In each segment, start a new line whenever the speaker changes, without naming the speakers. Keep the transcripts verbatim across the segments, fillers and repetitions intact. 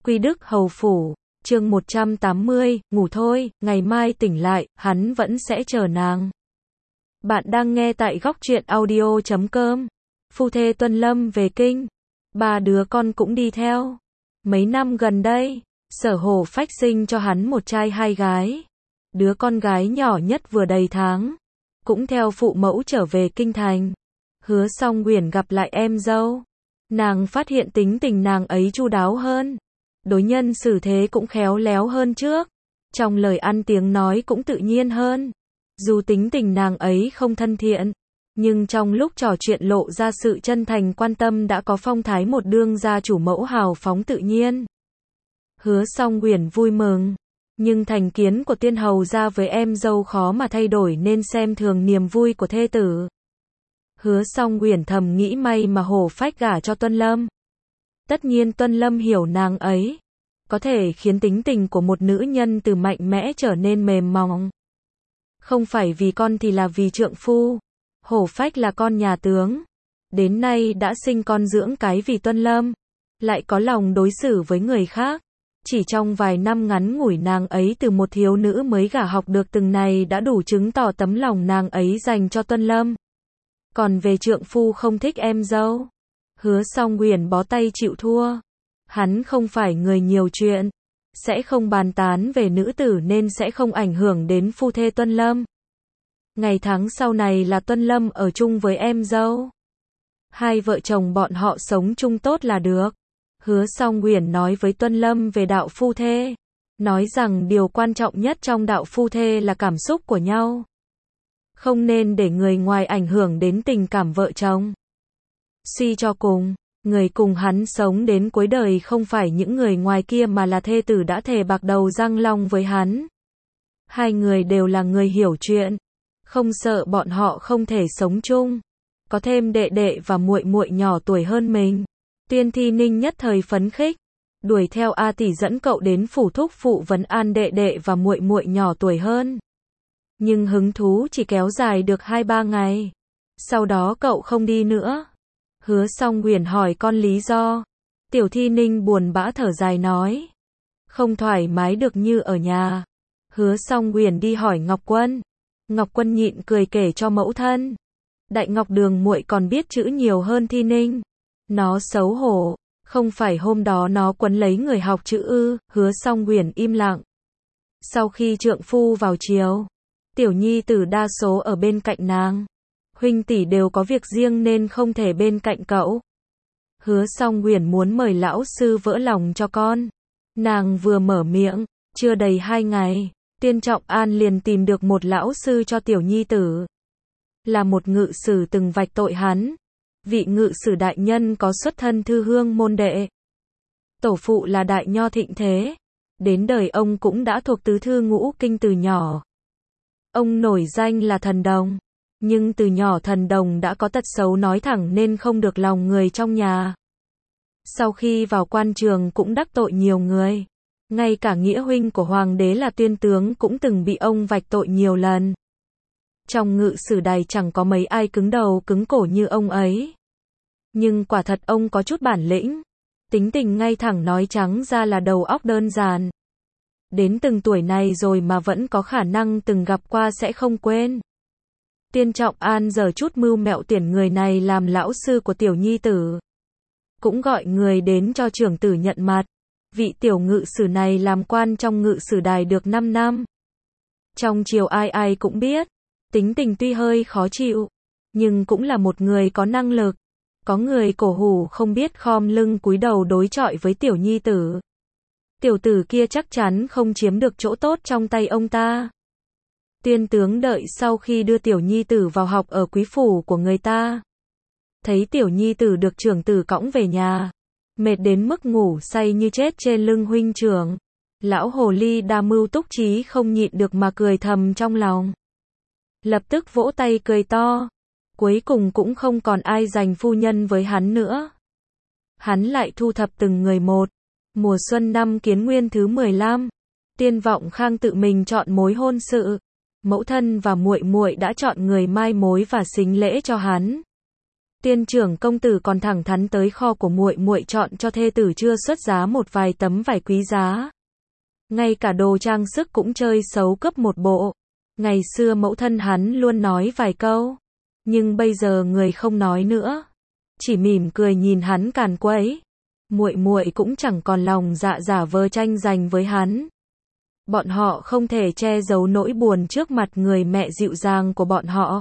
Quy Đức Hầu Phủ, chương một trăm tám mươi, ngủ thôi, ngày mai tỉnh lại, hắn vẫn sẽ chờ nàng. Bạn đang nghe tại góc truyện audio chấm com. Phu thê Tuân Lâm về kinh, ba đứa con cũng đi theo. Mấy năm gần đây, Sở Hổ Phách sinh cho hắn một trai hai gái. Đứa con gái nhỏ nhất vừa đầy tháng, cũng theo phụ mẫu trở về kinh thành. Hứa Song Uyển gặp lại em dâu, nàng phát hiện tính tình nàng ấy chu đáo hơn, đối nhân xử thế cũng khéo léo hơn trước, trong lời ăn tiếng nói cũng tự nhiên hơn. Dù tính tình nàng ấy không thân thiện, nhưng trong lúc trò chuyện lộ ra sự chân thành quan tâm, đã có phong thái một đương gia chủ mẫu hào phóng tự nhiên. Hứa Song Uyển vui mừng, nhưng thành kiến của tiên hầu gia với em dâu khó mà thay đổi, nên xem thường niềm vui của thê tử. Hứa Song Uyển thầm nghĩ may mà Hổ Phách gả cho Tuân Lâm. Tất nhiên Tuân Lâm hiểu nàng ấy, có thể khiến tính tình của một nữ nhân từ mạnh mẽ trở nên mềm mỏng. Không phải vì con thì là vì trượng phu. Hổ Phách là con nhà tướng, đến nay đã sinh con dưỡng cái vì Tuân Lâm, lại có lòng đối xử với người khác. Chỉ trong vài năm ngắn ngủi, nàng ấy từ một thiếu nữ mới gả học được từng này đã đủ chứng tỏ tấm lòng nàng ấy dành cho Tuân Lâm. Còn về trượng phu không thích em dâu, Hứa Song Uyển bó tay chịu thua. Hắn không phải người nhiều chuyện, sẽ không bàn tán về nữ tử nên sẽ không ảnh hưởng đến phu thê Tuân Lâm. Ngày tháng sau này là Tuân Lâm ở chung với em dâu, hai vợ chồng bọn họ sống chung tốt là được. Hứa Song Uyển nói với Tuân Lâm về đạo phu thê, nói rằng điều quan trọng nhất trong đạo phu thê là cảm xúc của nhau, không nên để người ngoài ảnh hưởng đến tình cảm vợ chồng. Suy cho cùng, người cùng hắn sống đến cuối đời không phải những người ngoài kia mà là thê tử đã thề bạc đầu răng long với hắn. Hai người đều là người hiểu chuyện, không sợ bọn họ không thể sống chung. Có thêm đệ đệ và muội muội nhỏ tuổi hơn mình, Tuyên Thi Ninh nhất thời phấn khích, đuổi theo A tỷ dẫn cậu đến phủ thúc phụ vấn an đệ đệ và muội muội nhỏ tuổi hơn. Nhưng hứng thú chỉ kéo dài được hai ba ngày, sau đó cậu không đi nữa. Hứa Song Uyển hỏi con lý do, Tiểu Thi Ninh buồn bã thở dài nói, không thoải mái được như ở nhà. Hứa Song Uyển đi hỏi Ngọc Quân, Ngọc Quân nhịn cười kể cho mẫu thân. Đại Ngọc Đường muội còn biết chữ nhiều hơn Thi Ninh. Nó xấu hổ, không phải hôm đó nó quấn lấy người học chữ ư? Hứa Song Uyển im lặng. Sau khi trượng phu vào chiều, tiểu nhi tử đa số ở bên cạnh nàng. Huynh tỷ đều có việc riêng nên không thể bên cạnh cậu. Hứa Song Uyển muốn mời lão sư vỡ lòng cho con. Nàng vừa mở miệng, chưa đầy hai ngày, Tiên Trọng An liền tìm được một lão sư cho tiểu nhi tử. Là một ngự sử từng vạch tội hắn. Vị ngự sử đại nhân có xuất thân thư hương môn đệ. Tổ phụ là đại nho thịnh thế. Đến đời ông cũng đã thuộc tứ thư ngũ kinh từ nhỏ. Ông nổi danh là thần đồng. Nhưng từ nhỏ thần đồng đã có tật xấu nói thẳng nên không được lòng người trong nhà. Sau khi vào quan trường cũng đắc tội nhiều người. Ngay cả nghĩa huynh của hoàng đế là Tuyên tướng cũng từng bị ông vạch tội nhiều lần. Trong ngự sử đài chẳng có mấy ai cứng đầu cứng cổ như ông ấy. Nhưng quả thật ông có chút bản lĩnh. Tính tình ngay thẳng, nói trắng ra là đầu óc đơn giản. Đến từng tuổi này rồi mà vẫn có khả năng từng gặp qua sẽ không quên. Tiên Trọng An giờ chút mưu mẹo tuyển người này làm lão sư của tiểu nhi tử. Cũng gọi người đến cho trưởng tử nhận mặt. Vị tiểu ngự sử này làm quan trong ngự sử đài được năm năm. Trong triều ai ai cũng biết. Tính tình tuy hơi khó chịu, nhưng cũng là một người có năng lực. Có người cổ hủ không biết khom lưng cúi đầu đối chọi với tiểu nhi tử. Tiểu tử kia chắc chắn không chiếm được chỗ tốt trong tay ông ta. Tuyên tướng đợi sau khi đưa tiểu nhi tử vào học ở quý phủ của người ta. Thấy tiểu nhi tử được trưởng tử cõng về nhà, mệt đến mức ngủ say như chết trên lưng huynh trưởng. Lão hồ ly đa mưu túc trí không nhịn được mà cười thầm trong lòng. Lập tức vỗ tay cười to. Cuối cùng cũng không còn ai giành phu nhân với hắn nữa. Hắn lại thu thập từng người một. Mùa xuân năm Kiến Nguyên thứ mười lăm, Tiên Vọng Khang tự mình chọn mối hôn sự. Mẫu thân và muội muội đã chọn người mai mối và sính lễ cho hắn. Tiên trưởng công tử còn thẳng thắn tới kho của muội muội chọn cho thê tử chưa xuất giá một vài tấm vải quý giá. Ngay cả đồ trang sức cũng chơi xấu cướp một bộ. Ngày xưa mẫu thân hắn luôn nói vài câu, nhưng bây giờ người không nói nữa, chỉ mỉm cười nhìn hắn càn quấy. Muội muội cũng chẳng còn lòng dạ giả vờ tranh giành với hắn. Bọn họ không thể che giấu nỗi buồn trước mặt người mẹ dịu dàng của bọn họ.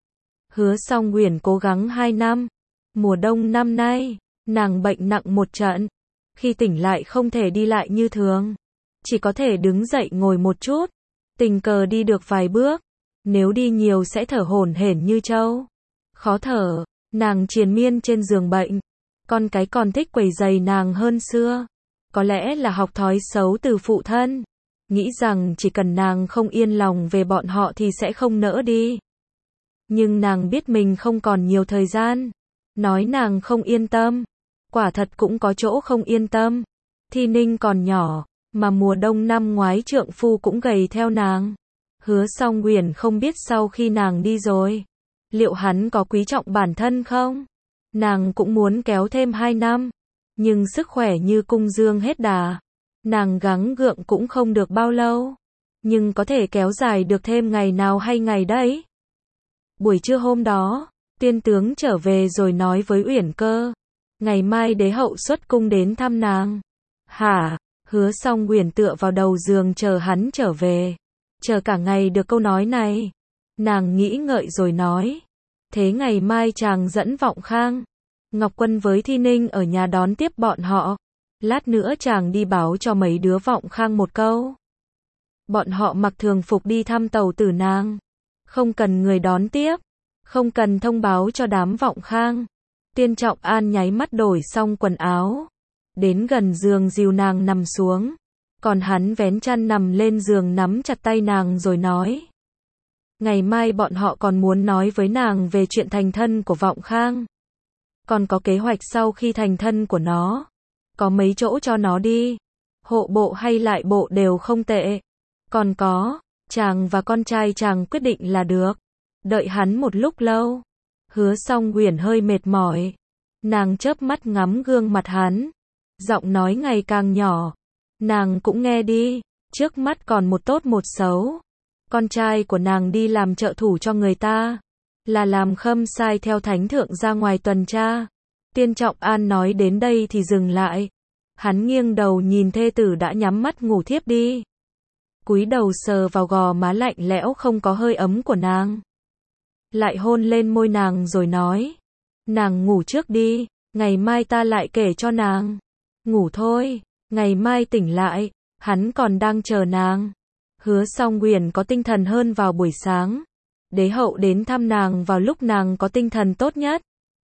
Hứa Song Uyển cố gắng hai năm. Mùa đông năm nay, nàng bệnh nặng một trận. Khi tỉnh lại không thể đi lại như thường. Chỉ có thể đứng dậy ngồi một chút. Tình cờ đi được vài bước. Nếu đi nhiều sẽ thở hổn hển như trâu. Khó thở, nàng triền miên trên giường bệnh. Con cái còn thích quấy rầy nàng hơn xưa. Có lẽ là học thói xấu từ phụ thân. Nghĩ rằng chỉ cần nàng không yên lòng về bọn họ thì sẽ không nỡ đi. Nhưng nàng biết mình không còn nhiều thời gian. Nói nàng không yên tâm. Quả thật cũng có chỗ không yên tâm. Thi Ninh còn nhỏ, mà mùa đông năm ngoái trượng phu cũng gầy theo nàng. Hứa Song Uyển không biết sau khi nàng đi rồi, liệu hắn có quý trọng bản thân không? Nàng cũng muốn kéo thêm hai năm. Nhưng sức khỏe như cung dương hết đà. Nàng gắng gượng cũng không được bao lâu. Nhưng có thể kéo dài được thêm ngày nào hay ngày đấy. Buổi trưa hôm đó, tiên tướng trở về rồi nói với Uyển Cơ. Ngày mai đế hậu xuất cung đến thăm nàng. Hả? Hứa Song Uyển tựa vào đầu giường chờ hắn trở về. Chờ cả ngày được câu nói này. Nàng nghĩ ngợi rồi nói. Thế ngày mai chàng dẫn Vọng Khang, Ngọc Quân với Thi Ninh ở nhà đón tiếp bọn họ. Lát nữa chàng đi báo cho mấy đứa Vọng Khang một câu. Bọn họ mặc thường phục đi thăm tàu tử nàng. Không cần người đón tiếp. Không cần thông báo cho đám Vọng Khang. Tiên Trọng An nháy mắt đổi xong quần áo. Đến gần giường dìu nàng nằm xuống. Còn hắn vén chăn nằm lên giường nắm chặt tay nàng rồi nói. Ngày mai bọn họ còn muốn nói với nàng về chuyện thành thân của Vọng Khang. Còn có kế hoạch sau khi thành thân của nó. Có mấy chỗ cho nó đi. Hộ bộ hay lại bộ đều không tệ. Còn có, chàng và con trai chàng quyết định là được. Đợi hắn một lúc lâu. Hứa Song Uyển hơi mệt mỏi. Nàng chớp mắt ngắm gương mặt hắn. Giọng nói ngày càng nhỏ. Nàng cũng nghe đi. Trước mắt còn một tốt một xấu. Con trai của nàng đi làm trợ thủ cho người ta. Là làm khâm sai theo thánh thượng ra ngoài tuần tra. Tiên Trọng An nói đến đây thì dừng lại. Hắn nghiêng đầu nhìn thê tử đã nhắm mắt ngủ thiếp đi. Cúi đầu sờ vào gò má lạnh lẽo không có hơi ấm của nàng. Lại hôn lên môi nàng rồi nói. Nàng ngủ trước đi, ngày mai ta lại kể cho nàng. Ngủ thôi, ngày mai tỉnh lại, hắn còn đang chờ nàng. Hứa Song Uyển có tinh thần hơn vào buổi sáng. Đế hậu đến thăm nàng vào lúc nàng có tinh thần tốt nhất.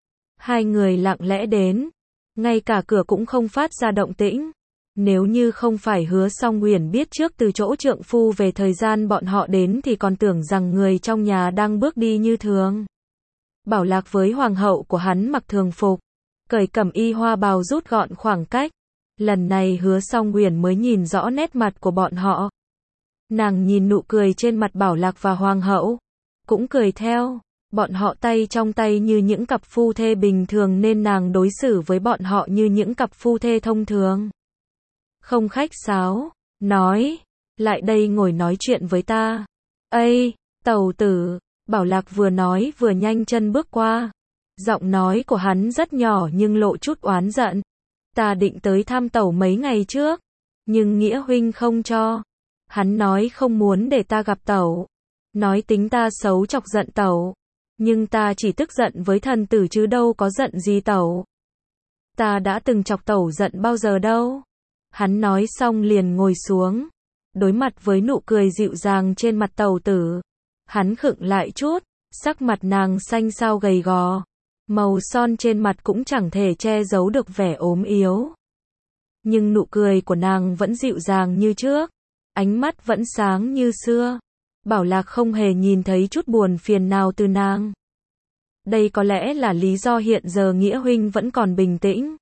Hai người lặng lẽ đến. Ngay cả cửa cũng không phát ra động tĩnh. Nếu như không phải Hứa Song Uyển biết trước từ chỗ trượng phu về thời gian bọn họ đến thì còn tưởng rằng người trong nhà đang bước đi như thường. Bảo Lạc với hoàng hậu của hắn mặc thường phục, cởi cẩm y hoa bào rút gọn khoảng cách. Lần này Hứa Song Uyển mới nhìn rõ nét mặt của bọn họ. Nàng nhìn nụ cười trên mặt Bảo Lạc và hoàng hậu, cũng cười theo. Bọn họ tay trong tay như những cặp phu thê bình thường nên nàng đối xử với bọn họ như những cặp phu thê thông thường. Không khách sáo, nói, lại đây ngồi nói chuyện với ta. Ây, tàu tử, Bảo Lạc vừa nói vừa nhanh chân bước qua. Giọng nói của hắn rất nhỏ nhưng lộ chút oán giận. Ta định tới thăm tàu mấy ngày trước, nhưng Nghĩa huynh không cho. Hắn nói không muốn để ta gặp tàu. Nói tính ta xấu chọc giận tàu. Nhưng ta chỉ tức giận với thần tử chứ đâu có giận gì tàu. Ta đã từng chọc tàu giận bao giờ đâu. Hắn nói xong liền ngồi xuống. Đối mặt với nụ cười dịu dàng trên mặt tàu tử. Hắn khựng lại chút. Sắc mặt nàng xanh xao gầy gò. Màu son trên mặt cũng chẳng thể che giấu được vẻ ốm yếu. Nhưng nụ cười của nàng vẫn dịu dàng như trước. Ánh mắt vẫn sáng như xưa. Bảo Lạc không hề nhìn thấy chút buồn phiền nào từ nàng. Đây có lẽ là lý do hiện giờ Nghĩa huynh vẫn còn bình tĩnh.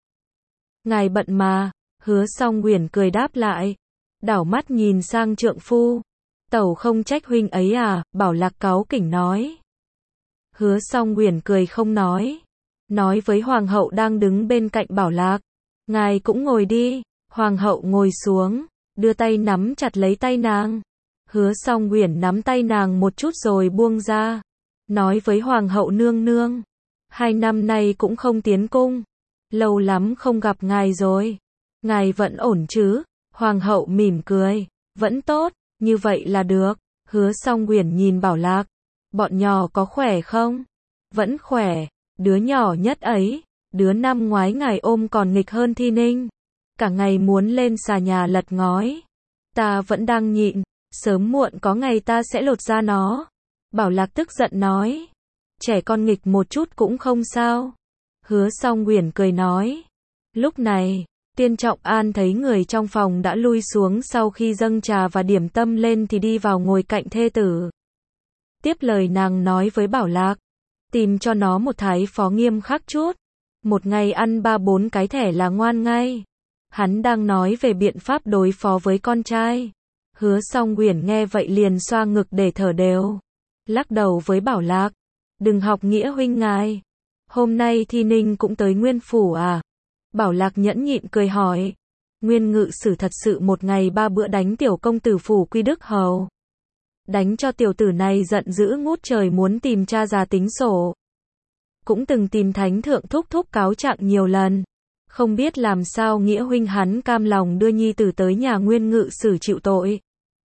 Ngài bận mà, Hứa Song Uyển cười đáp lại. Đảo mắt nhìn sang trượng phu. Tẩu không trách huynh ấy à, Bảo Lạc cáu kỉnh nói. Hứa Song Uyển cười không nói. nói với hoàng hậu đang đứng bên cạnh Bảo Lạc. Ngài cũng ngồi đi. Hoàng hậu ngồi xuống, đưa tay nắm chặt lấy tay nàng. Hứa Song Uyển nắm tay nàng một chút rồi buông ra. Nói với hoàng hậu nương nương. Hai năm nay cũng không tiến cung. Lâu lắm không gặp ngài rồi. Ngài vẫn ổn chứ? Hoàng hậu mỉm cười. Vẫn tốt, như vậy là được. Hứa Song Uyển nhìn Bảo Lạc. Bọn nhỏ có khỏe không? Vẫn khỏe. Đứa nhỏ nhất ấy. Đứa năm ngoái ngài ôm còn nghịch hơn Thi Ninh. Cả ngày muốn lên xà nhà lật ngói. Ta vẫn đang nhịn. Sớm muộn có ngày ta sẽ lột ra nó. Bảo Lạc tức giận nói. Trẻ con nghịch một chút cũng không sao. Hứa Song Uyển cười nói. Lúc này, Tiên Trọng An thấy người trong phòng đã lui xuống sau khi dâng trà và điểm tâm lên thì đi vào ngồi cạnh thê tử. Tiếp lời nàng nói với Bảo Lạc. Tìm cho nó một thái phó nghiêm khắc chút. Một ngày ăn ba bốn cái thẻ là ngoan ngay. Hắn đang nói về biện pháp đối phó với con trai. Hứa Song Uyển nghe vậy liền xoa ngực để thở đều. Lắc đầu với Bảo Lạc. Đừng học nghĩa huynh ngài. Hôm nay Thi Ninh cũng tới Nguyên Phủ à? Bảo Lạc nhẫn nhịn cười hỏi. Nguyên Ngự Sử thật sự một ngày ba bữa đánh tiểu công tử Phủ Quy Đức Hầu. Đánh cho tiểu tử này giận dữ ngút trời muốn tìm cha già tính sổ. Cũng từng tìm thánh thượng thúc thúc cáo trạng nhiều lần. Không biết làm sao nghĩa huynh hắn cam lòng đưa nhi tử tới nhà Nguyên Ngự Sử chịu tội.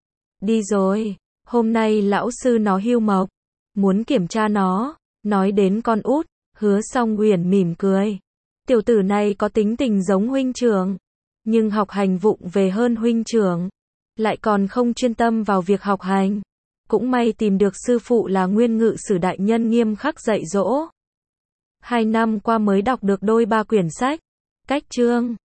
Đi rồi, hôm nay lão sư nó hưu mộc. Muốn kiểm tra nó. Nói đến con út, Hứa Song Uyển mỉm cười. Tiểu tử này có tính tình giống huynh trưởng. Nhưng học hành vụng về hơn huynh trưởng. Lại còn không chuyên tâm vào việc học hành. Cũng may tìm được sư phụ là Nguyên Ngự Sử đại nhân nghiêm khắc dạy dỗ. Hai năm qua mới đọc được đôi ba quyển sách. Cách chương